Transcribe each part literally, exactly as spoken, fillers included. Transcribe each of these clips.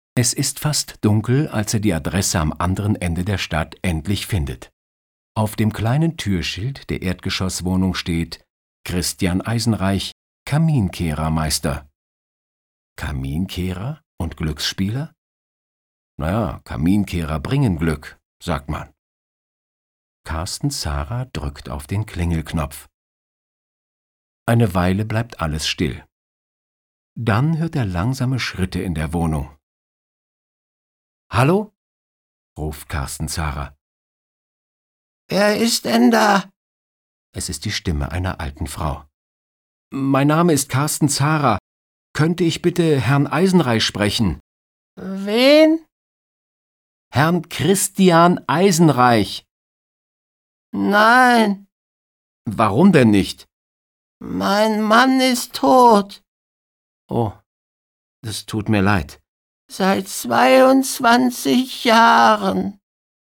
Es ist fast dunkel, als er die Adresse am anderen Ende der Stadt endlich findet. Auf dem kleinen Türschild der Erdgeschosswohnung steht Christian Eisenreich, Kaminkehrermeister. Kaminkehrer und Glücksspieler? Naja, Kaminkehrer bringen Glück, sagt man. Carsten Zara drückt auf den Klingelknopf. Eine Weile bleibt alles still. Dann hört er langsame Schritte in der Wohnung. »Hallo?« ruft Carsten Zara. »Wer ist denn da?« Es ist die Stimme einer alten Frau. »Mein Name ist Carsten Zara. Könnte ich bitte Herrn Eisenreich sprechen?« »Wen?« »Herrn Christian Eisenreich.« »Nein.« »Warum denn nicht?« »Mein Mann ist tot.« »Oh, das tut mir leid.« »Seit zweiundzwanzig Jahren.«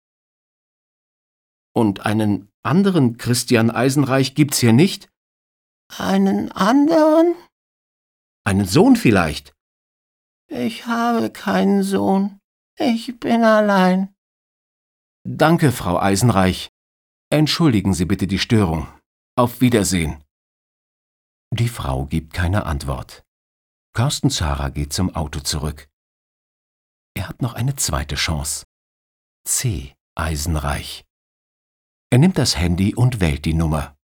»Und einen anderen Christian Eisenreich gibt's hier nicht?« »Einen anderen?« »Einen Sohn vielleicht?« »Ich habe keinen Sohn. Ich bin allein.« »Danke, Frau Eisenreich. Entschuldigen Sie bitte die Störung. Auf Wiedersehen.« Die Frau gibt keine Antwort. Carsten Zara geht zum Auto zurück. Er hat noch eine zweite Chance. C. Eisenreich. Er nimmt das Handy und wählt die Nummer.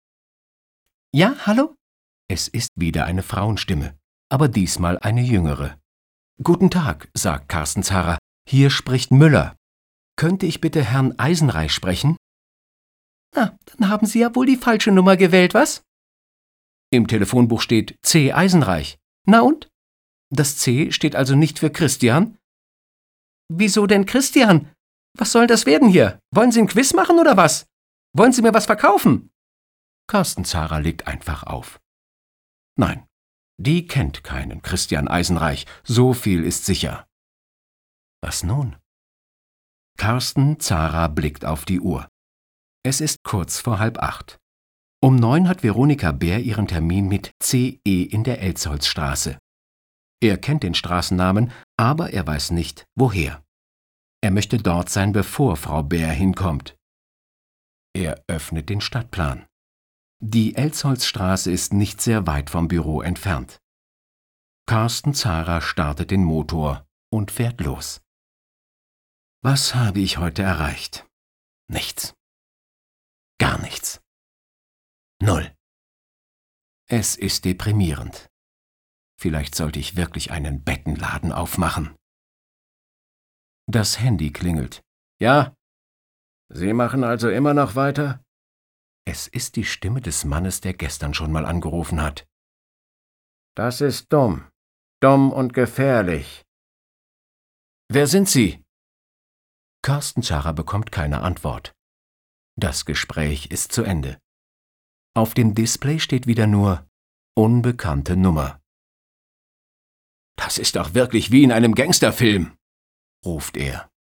»Ja, hallo?« Es ist wieder eine Frauenstimme, aber diesmal eine jüngere. »Guten Tag«, sagt Carsten Zara. »Hier spricht Müller. Könnte ich bitte Herrn Eisenreich sprechen?« »Na, dann haben Sie ja wohl die falsche Nummer gewählt, was?« »Im Telefonbuch steht C. Eisenreich. Na und? Das C steht also nicht für Christian?« »Wieso denn Christian? Was soll das werden hier? Wollen Sie ein Quiz machen oder was? Wollen Sie mir was verkaufen?« Carsten Zara legt einfach auf. Nein, die kennt keinen Christian Eisenreich, so viel ist sicher. Was nun? Carsten Zara blickt auf die Uhr. Es ist kurz vor halb acht. Um neun hat Veronika Bär ihren Termin mit C E in der Elsholzstraße. Er kennt den Straßennamen, aber er weiß nicht, woher. Er möchte dort sein, bevor Frau Bär hinkommt. Er öffnet den Stadtplan. Die Elsholzstraße ist nicht sehr weit vom Büro entfernt. Carsten Zara startet den Motor und fährt los. Was habe ich heute erreicht? Nichts. Gar nichts. Null. Es ist deprimierend. Vielleicht sollte ich wirklich einen Bettenladen aufmachen. Das Handy klingelt. »Ja? Sie machen also immer noch weiter?« Es ist die Stimme des Mannes, der gestern schon mal angerufen hat. »Das ist dumm. Dumm und gefährlich.« »Wer sind Sie?« Carsten Zara bekommt keine Antwort. Das Gespräch ist zu Ende. Auf dem Display steht wieder nur »Unbekannte Nummer«. »Das ist doch wirklich wie in einem Gangsterfilm«, ruft er.